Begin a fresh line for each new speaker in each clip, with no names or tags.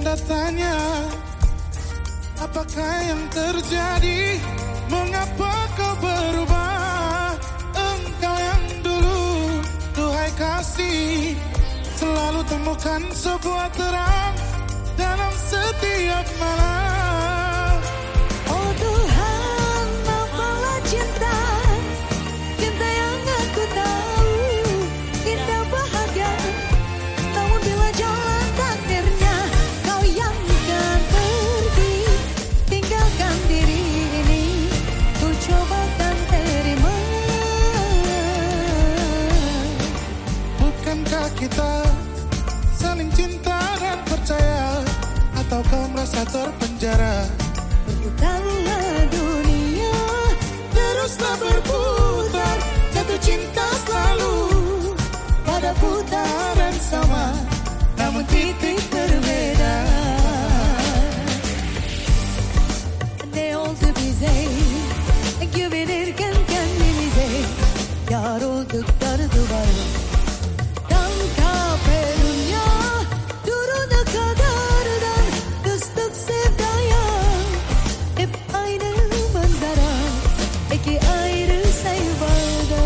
tanda tanya. Apakah yang terjadi? Mengapa kau berubah? Engkau yang dulu, duhai kasih, selalu temukan sebuah terang dalam setiap malam.
Oh Tuhan, apalah cinta, cinta yang aku tahu indah bahagia. Namun bila jalan takdirnya kau yang akan pergi, tinggalkan diri ini, ku coba kan terima.
Bukankah kita saling cinta dan percaya? Atau kau merasa terpenjara?
Berputarlah dunia, teruslah berputar, jatuh cinta selalu pada putaran sama, namun titik berbeda. Ne oldu bize, güvenirken kendimize, yar olduk dar duvar. Tanka perunya, duruna kadardan kıstık sevdaya. Hep aynı manzara, iki ayrı sayfada.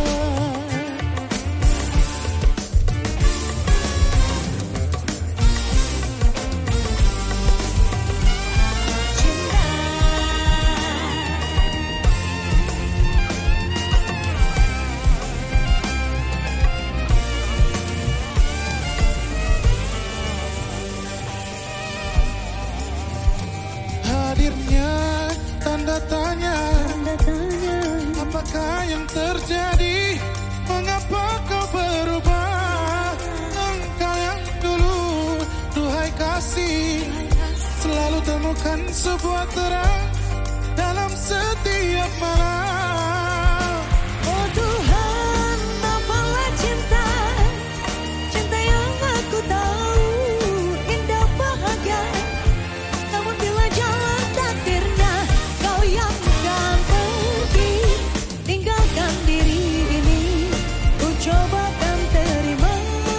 Hadirnya tanda tanya.
Tanda tanya,
Apakah yang terjadi? Mengapa kau berubah? Engkau yang dulu, duhai kasih, selalu temukan sebuah terang dalam setiap malam.
oh Tuhan, apalah cinta, cinta yang aku tahu indah bahagia. Namun bila jalan takdirnya kau yang akan pergi, tinggalkan diri ini, ku coba kan terima.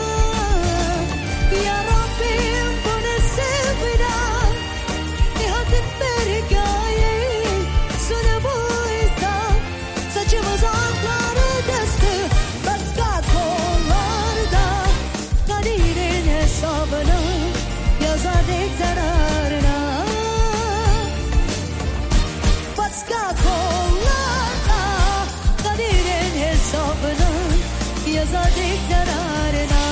Ya Rabbi, ampuni sevda, ni hasret bergaye, sudah buysa, saçımız akları destü, başka kollarda, kaderin hesabını yazardık zararına. Başka kollarda, kaderin hesabını yazardık zararına.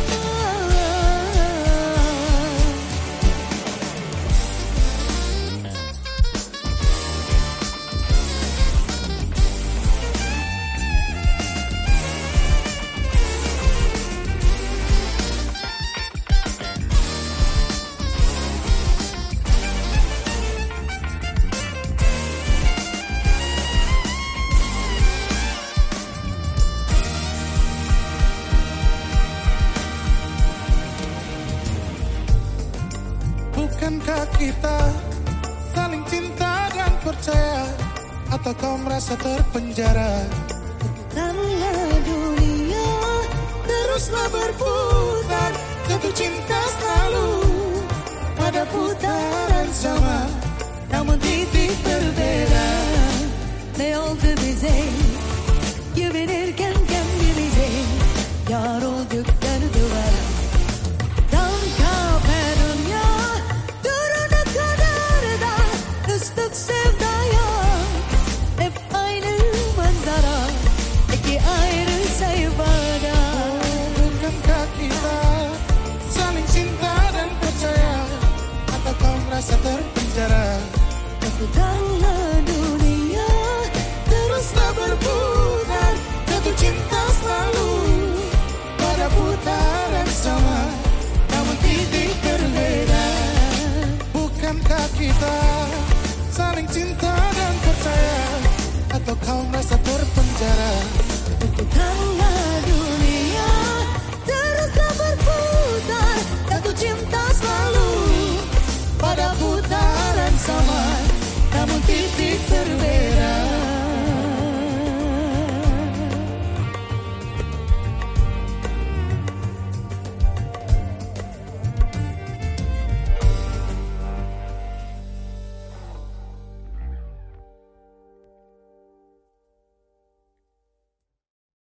Bukankah kita saling cinta dan percaya? Atau kau merasa terpenjara?
Tanah dunia, teruslah berputar, jatuh cinta selalu pada putaran sama, namun titik berbeda. Ne oldu bize, güvenirken kendimize, yar olduk dar duvara. Tanka perunya, duruna kadardan kıstık sevdaya. Hep aynı manzara, iki ayrı sayfada.
Bukankah kita saling cinta dan percaya? Atau kau merasa terpenjara?
Aku